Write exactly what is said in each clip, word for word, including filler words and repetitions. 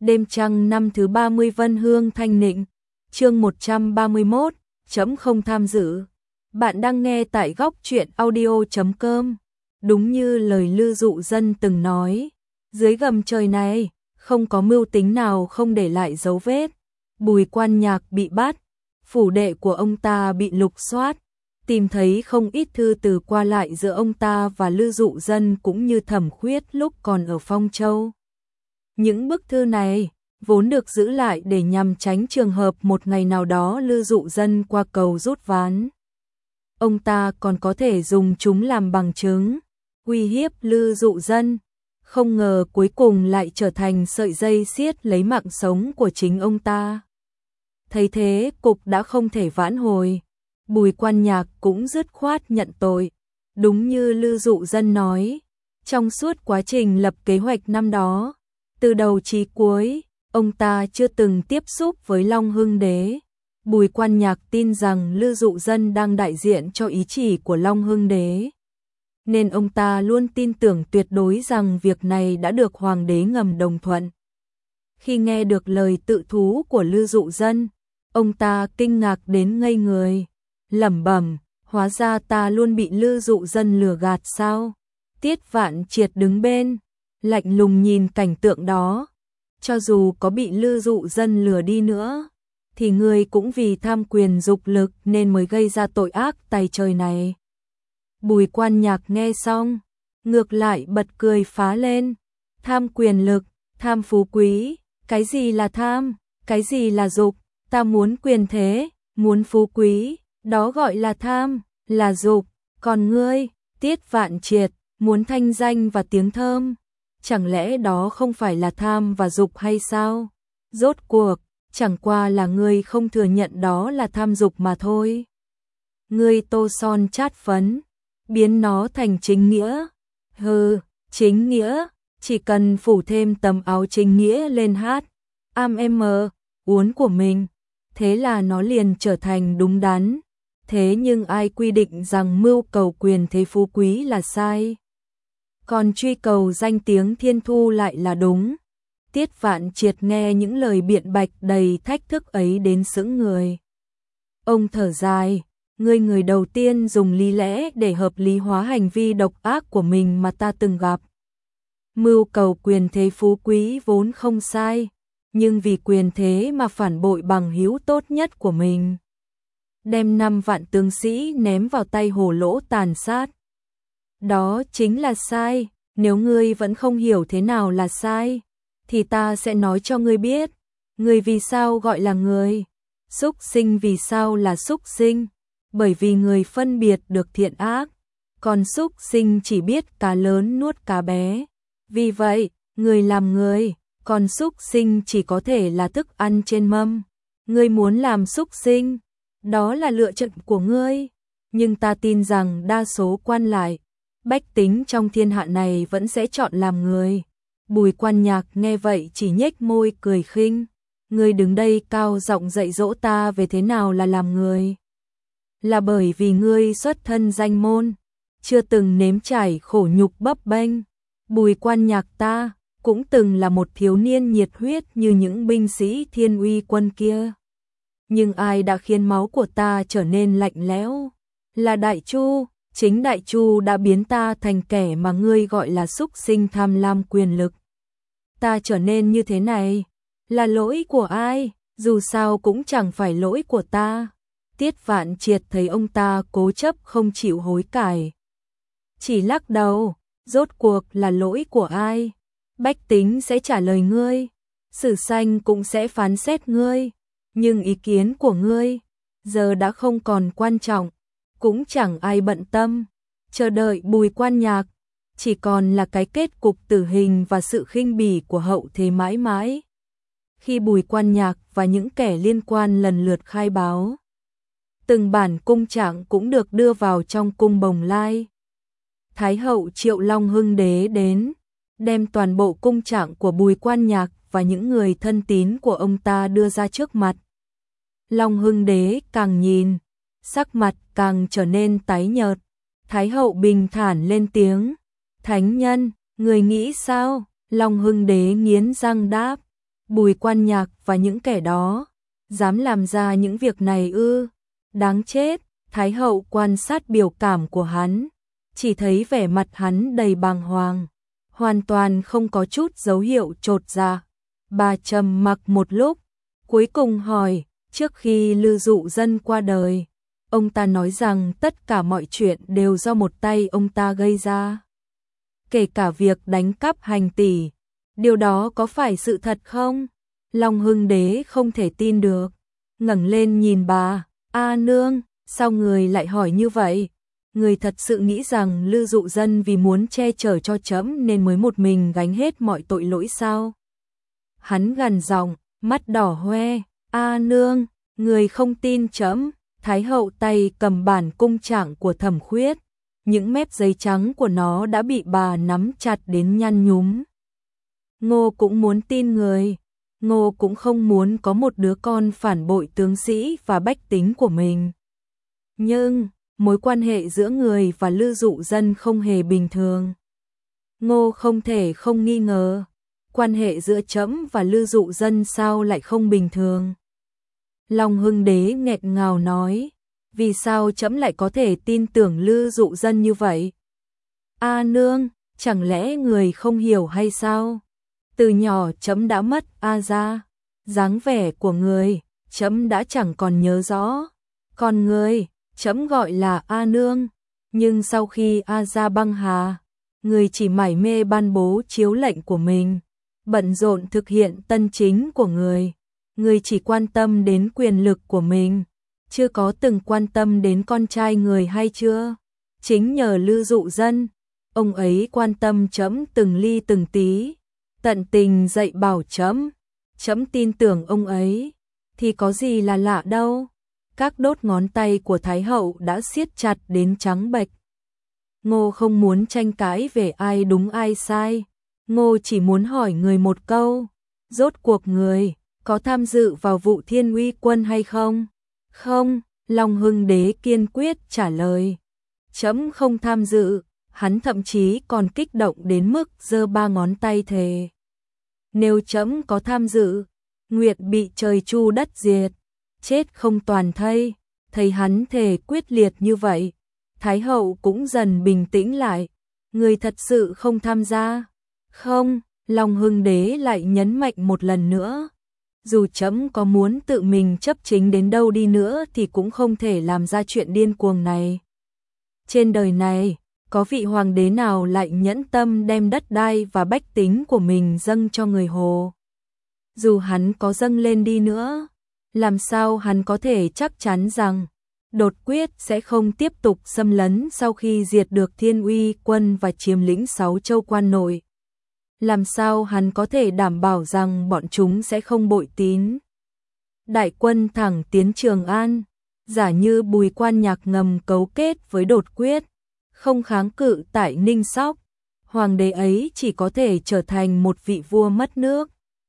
Đêm trăng năm thứ ba mươi Vân Hương Thanh Nịnh, chương một trăm ba mươi mốt, chấm không tham dự. Bạn đang nghe tại góc truyện audio chấm com. Đúng như lời Lư Dụ Dân từng nói, dưới gầm trời này, không có mưu tính nào không để lại dấu vết. Bùi Quan Nhạc bị bắt, phủ đệ của ông ta bị lục soát, tìm thấy không ít thư từ qua lại giữa ông ta và Lư Dụ Dân cũng như Thẩm Khuyết lúc còn ở Phong Châu. Những bức thư này vốn được giữ lại để nhằm tránh trường hợp một ngày nào đó Lư Dụ Dân qua cầu rút ván. Ông ta còn có thể dùng chúng làm bằng chứng, uy hiếp Lư Dụ Dân. Không ngờ cuối cùng lại trở thành sợi dây siết lấy mạng sống của chính ông ta. Thấy thế, cục đã không thể vãn hồi. Bùi Quan Nhạc cũng dứt khoát nhận tội. Đúng như Lư Dụ Dân nói, trong suốt quá trình lập kế hoạch năm đó, từ đầu chí cuối, ông ta chưa từng tiếp xúc với Long Hưng Đế. Bùi Quan Nhạc tin rằng Lư Dụ Dân đang đại diện cho ý chỉ của Long Hưng Đế, nên ông ta luôn tin tưởng tuyệt đối rằng việc này đã được Hoàng đế ngầm đồng thuận. Khi nghe được lời tự thú của Lư Dụ Dân, ông ta kinh ngạc đến ngây người, lẩm bẩm, hóa ra ta luôn bị Lư Dụ Dân lừa gạt sao? Tiết Vạn Triệt đứng bên, lạnh lùng nhìn cảnh tượng đó. Cho dù có bị Lư Dụ Dân lừa đi nữa, thì người cũng vì tham quyền dục lực nên mới gây ra tội ác tày trời này. Bùi Quan Nhạc nghe xong, ngược lại bật cười phá lên. Tham quyền lực, tham phú quý, cái gì là tham, cái gì là dục? Ta muốn quyền thế, muốn phú quý, đó gọi là tham, là dục. Còn ngươi, Tiết Vạn Triệt, muốn thanh danh và tiếng thơm, chẳng lẽ đó không phải là tham và dục hay sao? Rốt cuộc, chẳng qua là ngươi không thừa nhận đó là tham dục mà thôi. Ngươi tô son chát phấn, biến nó thành chính nghĩa. Hừ, chính nghĩa, chỉ cần phủ thêm tấm áo chính nghĩa lên hát, am em uốn của mình, thế là nó liền trở thành đúng đắn. Thế nhưng ai quy định rằng mưu cầu quyền thế phú quý là sai, còn truy cầu danh tiếng thiên thu lại là đúng? Tiết Vạn Triệt nghe những lời biện bạch đầy thách thức ấy đến sững người. Ông thở dài, ngươi người đầu tiên dùng lý lẽ để hợp lý hóa hành vi độc ác của mình mà ta từng gặp. Mưu cầu quyền thế phú quý vốn không sai, nhưng vì quyền thế mà phản bội bằng hữu tốt nhất của mình, đem năm vạn tướng sĩ ném vào tay Hồ Lỗ tàn sát. Đó chính là sai. Nếu ngươi vẫn không hiểu thế nào là sai, thì ta sẽ nói cho ngươi biết. Người vì sao gọi là người? Súc sinh vì sao là súc sinh? Bởi vì người phân biệt được thiện ác, còn súc sinh chỉ biết cá lớn nuốt cá bé. Vì vậy, người làm người, còn súc sinh chỉ có thể là thức ăn trên mâm. Ngươi muốn làm súc sinh, đó là lựa chọn của ngươi, nhưng ta tin rằng đa số quan lại, bách tính trong thiên hạ này vẫn sẽ chọn làm người. Bùi Quan Nhạc nghe vậy chỉ nhếch môi cười khinh. Ngươi đứng đây cao giọng dạy dỗ ta về thế nào là làm người, là bởi vì ngươi xuất thân danh môn, chưa từng nếm trải khổ nhục bấp bênh. Bùi Quan Nhạc ta cũng từng là một thiếu niên nhiệt huyết như những binh sĩ Thiên Uy quân kia. Nhưng ai đã khiến máu của ta trở nên lạnh lẽo? Là Đại Chu. Chính Đại Chu đã biến ta thành kẻ mà ngươi gọi là súc sinh tham lam quyền lực. Ta trở nên như thế này, là lỗi của ai? Dù sao cũng chẳng phải lỗi của ta. Tiết Vạn Triệt thấy ông ta cố chấp không chịu hối cải, chỉ lắc đầu. Rốt cuộc là lỗi của ai? Bách tính sẽ trả lời ngươi, sử sanh cũng sẽ phán xét ngươi, nhưng ý kiến của ngươi giờ đã không còn quan trọng, cũng chẳng ai bận tâm. Chờ đợi Bùi Quan Nhạc chỉ còn là cái kết cục tử hình và sự khinh bỉ của hậu thế mãi mãi. Khi Bùi Quan Nhạc và những kẻ liên quan lần lượt khai báo, từng bản cung trạng cũng được đưa vào trong cung Bồng Lai. Thái hậu triệu Long Hưng Đế đến, đem toàn bộ cung trạng của Bùi Quan Nhạc và những người thân tín của ông ta đưa ra trước mặt. Long Hưng Đế càng nhìn, sắc mặt càng trở nên tái nhợt. Thái hậu bình thản lên tiếng, thánh nhân, người nghĩ sao? Long Hưng Đế nghiến răng đáp, Bùi Quan Nhạc và những kẻ đó, dám làm ra những việc này ư? Đáng chết. Thái hậu quan sát biểu cảm của hắn, chỉ thấy vẻ mặt hắn đầy bàng hoàng, hoàn toàn không có chút dấu hiệu chột dạ. Bà trầm mặc một lúc, cuối cùng hỏi, trước khi Lư Dụ Dân qua đời, ông ta nói rằng tất cả mọi chuyện đều do một tay ông ta gây ra, kể cả việc đánh cắp hành tỷ. Điều đó có phải sự thật không? Long Hưng Đế không thể tin được, ngẩng lên nhìn bà. A nương, sao người lại hỏi như vậy? Người thật sự nghĩ rằng Lư Dụ Dân vì muốn che chở cho trẫm nên mới một mình gánh hết mọi tội lỗi sao? Hắn gằn giọng, mắt đỏ hoe. A nương, người không tin trẫm. Thái hậu tay cầm bản cung trạng của Thẩm Khuyết, những mép giấy trắng của nó đã bị bà nắm chặt đến nhăn nhúm. Ngô cũng muốn tin người, Ngô cũng không muốn có một đứa con phản bội tướng sĩ và bách tính của mình. Nhưng, mối quan hệ giữa người và Lư Dụ Dân không hề bình thường. Ngô không thể không nghi ngờ, quan hệ giữa trẫm và Lư Dụ Dân sao lại không bình thường. Long Hưng Đế nghẹn ngào nói, vì sao trẫm lại có thể tin tưởng Lư Dụ Dân như vậy? A nương, chẳng lẽ người không hiểu hay sao? Từ nhỏ trẫm đã mất A gia, dáng vẻ của người, trẫm đã chẳng còn nhớ rõ. Còn người, trẫm gọi là A nương, nhưng sau khi A gia băng hà, người chỉ mải mê ban bố chiếu lệnh của mình, bận rộn thực hiện tân chính của người. Người chỉ quan tâm đến quyền lực của mình, chưa có từng quan tâm đến con trai người hay chưa? Chính nhờ Lư Dụ Dân, ông ấy quan tâm trẫm từng ly từng tí, tận tình dạy bảo trẫm, trẫm tin tưởng ông ấy, thì có gì là lạ đâu. Các đốt ngón tay của Thái hậu đã siết chặt đến trắng bệch. Ngô không muốn tranh cãi về ai đúng ai sai, Ngô chỉ muốn hỏi người một câu, rốt cuộc người có tham dự vào vụ Thiên Uy Quân hay không? Không, Long Hưng Đế kiên quyết trả lời. Trẫm không tham dự, hắn thậm chí còn kích động đến mức giơ ba ngón tay thề. Nếu trẫm có tham dự, Nguyệt bị trời chu đất diệt, chết không toàn thây. Thấy hắn thề quyết liệt như vậy, Thái hậu cũng dần bình tĩnh lại. Người thật sự không tham gia? Không, Long Hưng Đế lại nhấn mạnh một lần nữa. Dù trẫm có muốn tự mình chấp chính đến đâu đi nữa thì cũng không thể làm ra chuyện điên cuồng này. Trên đời này, có vị hoàng đế nào lại nhẫn tâm đem đất đai và bách tính của mình dâng cho người Hồ? Dù hắn có dâng lên đi nữa, làm sao hắn có thể chắc chắn rằng Đột Quyết sẽ không tiếp tục xâm lấn sau khi diệt được Thiên Uy Quân và chiếm lĩnh sáu châu quan nội? Làm sao hắn có thể đảm bảo rằng bọn chúng sẽ không bội tín? Đại quân thẳng tiến Trường An, giả như Bùi Quan Nhạc ngầm cấu kết với Đột Quyết, không kháng cự tại Ninh Sóc, hoàng đế ấy chỉ có thể trở thành một vị vua mất nước.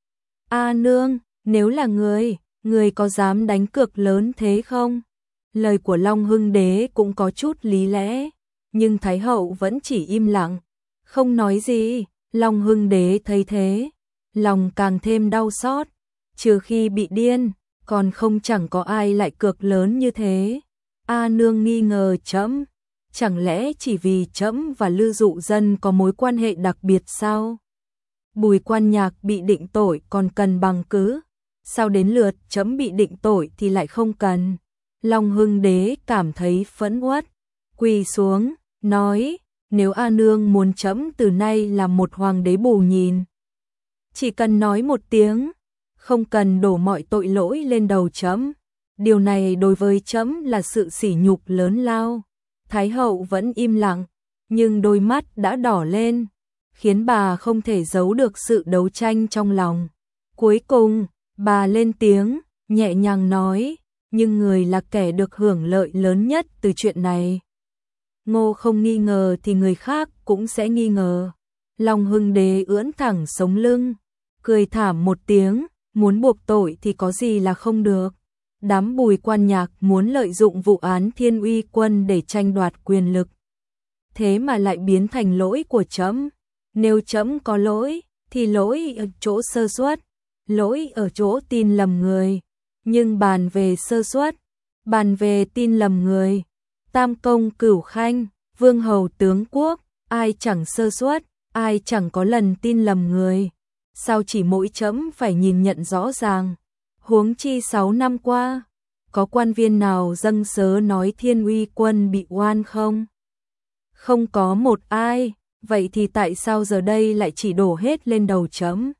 A nương, nếu là người, người có dám đánh cược lớn thế không? Lời của Long Hưng Đế cũng có chút lý lẽ, nhưng Thái hậu vẫn chỉ im lặng, không nói gì. Long Hưng Đế thấy thế, lòng càng thêm đau xót, trừ khi bị điên, còn không chẳng có ai lại cược lớn như thế. A nương nghi ngờ trẫm, chẳng lẽ chỉ vì trẫm và Lư Dụ Dân có mối quan hệ đặc biệt sao? Bùi Quan Nhạc bị định tội còn cần bằng cứ, sao đến lượt trẫm bị định tội thì lại không cần? Long Hưng Đế cảm thấy phẫn uất, quỳ xuống, nói, nếu A nương muốn trẫm từ nay làm một hoàng đế bù nhìn, chỉ cần nói một tiếng, không cần đổ mọi tội lỗi lên đầu trẫm. Điều này đối với trẫm là sự sỉ nhục lớn lao. Thái hậu vẫn im lặng, nhưng đôi mắt đã đỏ lên, khiến bà không thể giấu được sự đấu tranh trong lòng. Cuối cùng, bà lên tiếng, nhẹ nhàng nói, nhưng người là kẻ được hưởng lợi lớn nhất từ chuyện này. Ngô không nghi ngờ thì người khác cũng sẽ nghi ngờ. Long Hưng Đế ưỡn thẳng sống lưng, cười thảm một tiếng, muốn buộc tội thì có gì là không được. Đám Bùi Quan Nhạc muốn lợi dụng vụ án Thiên Uy Quân để tranh đoạt quyền lực, thế mà lại biến thành lỗi của trẫm. Nếu trẫm có lỗi, thì lỗi ở chỗ sơ suất, lỗi ở chỗ tin lầm người, nhưng bàn về sơ suất, bàn về tin lầm người, tam công cửu khanh, vương hầu tướng quốc, ai chẳng sơ suất, ai chẳng có lần tin lầm người, sao chỉ mỗi trẫm phải nhìn nhận rõ ràng, huống chi sáu năm qua, có quan viên nào dâng sớ nói Thiên Uy Quân bị oan không? Không có một ai, vậy thì tại sao giờ đây lại chỉ đổ hết lên đầu trẫm?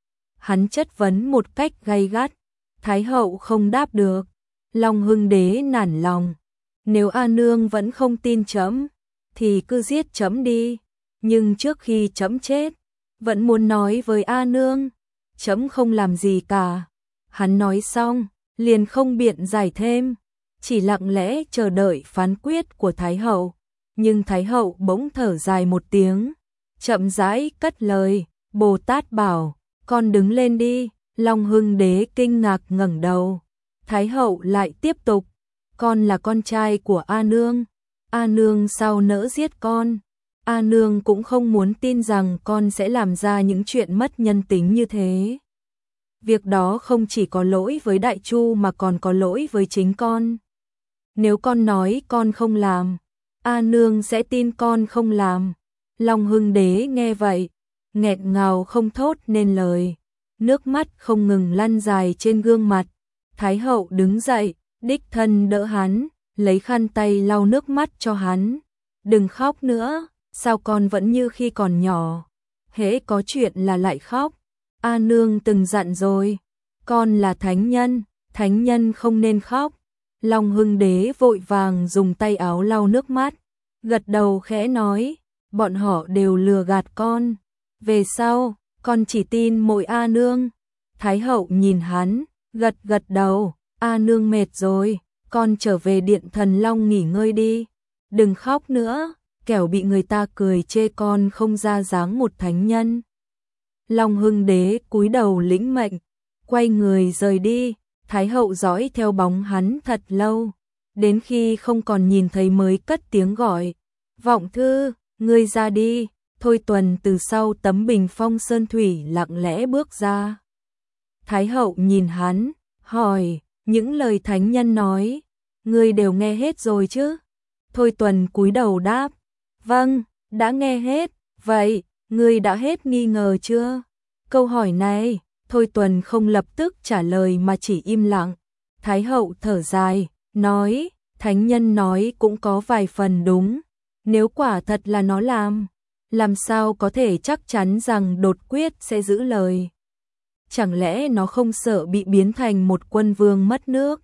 Hắn chất vấn một cách gay gắt, Thái hậu không đáp được, Long Hưng Đế nản lòng, nếu A Nương vẫn không tin trẫm, thì cứ giết trẫm đi, nhưng trước khi trẫm chết, vẫn muốn nói với A Nương, trẫm không làm gì cả. Hắn nói xong, liền không biện giải thêm, chỉ lặng lẽ chờ đợi phán quyết của Thái hậu, nhưng Thái hậu bỗng thở dài một tiếng, chậm rãi cất lời, Bồ Tát bảo, con đứng lên đi. Long Hưng Đế kinh ngạc ngẩng đầu, Thái hậu lại tiếp tục, con là con trai của A Nương, A Nương sao nỡ giết con, A Nương cũng không muốn tin rằng con sẽ làm ra những chuyện mất nhân tính như thế. Việc đó không chỉ có lỗi với Đại Chu mà còn có lỗi với chính con. Nếu con nói con không làm, A Nương sẽ tin con không làm. Long Hưng Đế nghe vậy, nghẹn ngào không thốt nên lời, nước mắt không ngừng lăn dài trên gương mặt. Thái hậu đứng dậy, đích thân đỡ hắn, lấy khăn tay lau nước mắt cho hắn. Đừng khóc nữa, sao con vẫn như khi còn nhỏ, hễ có chuyện là lại khóc. A Nương từng dặn rồi, con là thánh nhân, thánh nhân không nên khóc. Long Hưng Đế vội vàng dùng tay áo lau nước mắt, gật đầu khẽ nói, bọn họ đều lừa gạt con, về sau, con chỉ tin mỗi A Nương. Thái hậu nhìn hắn, gật gật đầu, A Nương mệt rồi, con trở về điện Thần Long nghỉ ngơi đi, đừng khóc nữa, kẻo bị người ta cười chê con không ra dáng một thánh nhân. Long Hưng Đế cúi đầu lĩnh mệnh, quay người rời đi, Thái hậu dõi theo bóng hắn thật lâu, đến khi không còn nhìn thấy mới cất tiếng gọi, Vọng Thư, ngươi ra đi. Thôi Tuần từ sau tấm bình phong sơn thủy lặng lẽ bước ra. Thái hậu nhìn hắn, hỏi, những lời thánh nhân nói, ngươi đều nghe hết rồi chứ? Thôi Tuần cúi đầu đáp, vâng, đã nghe hết, vậy, ngươi đã hết nghi ngờ chưa? Câu hỏi này, Thôi Tuần không lập tức trả lời mà chỉ im lặng. Thái hậu thở dài, nói, thánh nhân nói cũng có vài phần đúng, nếu quả thật là nó làm, làm sao có thể chắc chắn rằng đột quyết sẽ giữ lời? Chẳng lẽ nó không sợ bị biến thành một quân vương mất nước?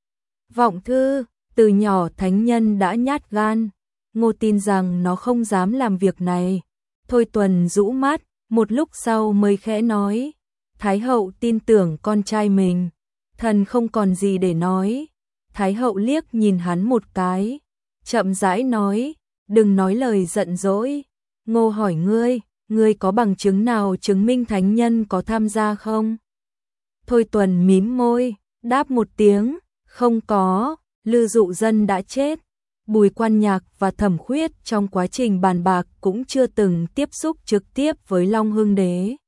Vọng Thư, từ nhỏ thánh nhân đã nhát gan, Ngô tin rằng nó không dám làm việc này. Thôi Tuần rũ mắt, một lúc sau mới khẽ nói, Thái hậu tin tưởng con trai mình, thần không còn gì để nói. Thái hậu liếc nhìn hắn một cái, chậm rãi nói, đừng nói lời giận dỗi. Ngô hỏi ngươi, ngươi có bằng chứng nào chứng minh thánh nhân có tham gia không? Thôi Tuần mím môi, đáp một tiếng, không có, Lư Dụ Dân đã chết. Bùi Quan Nhạc và Thẩm Khuyết trong quá trình bàn bạc cũng chưa từng tiếp xúc trực tiếp với Long Hưng Đế.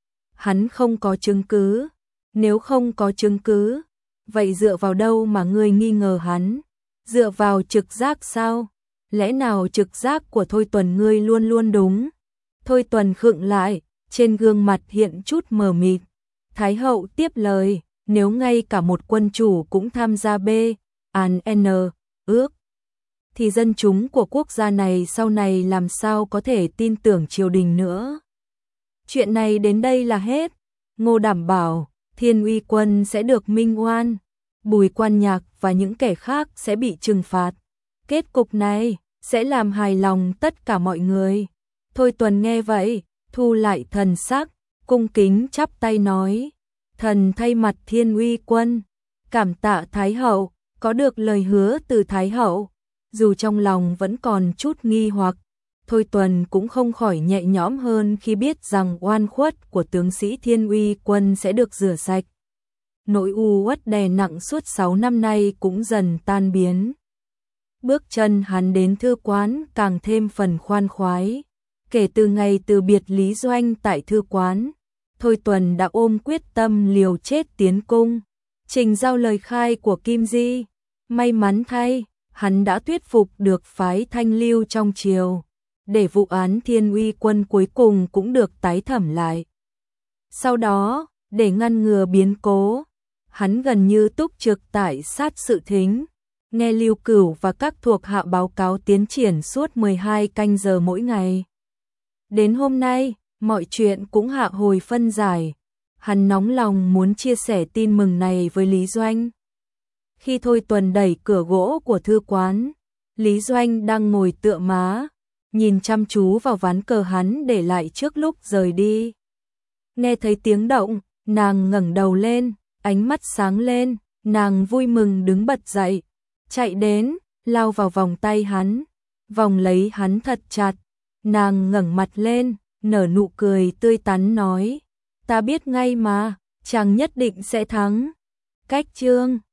Hắn không có chứng cứ, nếu không có chứng cứ, vậy dựa vào đâu mà ngươi nghi ngờ hắn? Dựa vào trực giác sao? Lẽ nào trực giác của Thôi Tuần ngươi luôn luôn đúng? Thôi Tuần khựng lại, trên gương mặt hiện chút mờ mịt. Thái hậu tiếp lời, nếu ngay cả một quân chủ cũng tham gia B, án N, ước, thì dân chúng của quốc gia này sau này làm sao có thể tin tưởng triều đình nữa? Chuyện này đến đây là hết. Ngô đảm bảo, Thiên Uy Quân sẽ được minh oan, Bùi Quan Nhạc và những kẻ khác sẽ bị trừng phạt. Kết cục này sẽ làm hài lòng tất cả mọi người. Thôi Tuần nghe vậy, thu lại thần sắc, cung kính chắp tay nói, thần thay mặt Thiên Uy Quân, cảm tạ Thái hậu, có được lời hứa từ Thái hậu. Dù trong lòng vẫn còn chút nghi hoặc, Thôi Tuần cũng không khỏi nhẹ nhõm hơn khi biết rằng oan khuất của tướng sĩ Thiên Uy Quân sẽ được rửa sạch. Nỗi u uất đè nặng suốt sáu năm nay cũng dần tan biến. Bước chân hắn đến thư quán càng thêm phần khoan khoái. Kể từ ngày từ biệt Lý Doanh tại thư quán, Thôi Tuần đã ôm quyết tâm liều chết tiến cung, trình giao lời khai của Kim Di. May mắn thay, hắn đã thuyết phục được phái Thanh Lưu trong triều, để vụ án Thiên Uy Quân cuối cùng cũng được tái thẩm lại. Sau đó, để ngăn ngừa biến cố, hắn gần như túc trực tại sát sự thính, nghe Lưu Cửu và các thuộc hạ báo cáo tiến triển suốt mười hai canh giờ mỗi ngày. Đến hôm nay, mọi chuyện cũng hạ hồi phân giải, hắn nóng lòng muốn chia sẻ tin mừng này với Lý Doanh. Khi Thôi Tuần đẩy cửa gỗ của thư quán, Lý Doanh đang ngồi tựa má, nhìn chăm chú vào ván cờ hắn để lại trước lúc rời đi. Nghe thấy tiếng động, nàng ngẩng đầu lên, ánh mắt sáng lên, nàng vui mừng đứng bật dậy, chạy đến, lao vào vòng tay hắn, vòng lấy hắn thật chặt. Nàng ngẩng mặt lên, nở nụ cười tươi tắn nói, ta biết ngay mà, chàng nhất định sẽ thắng. Cách chương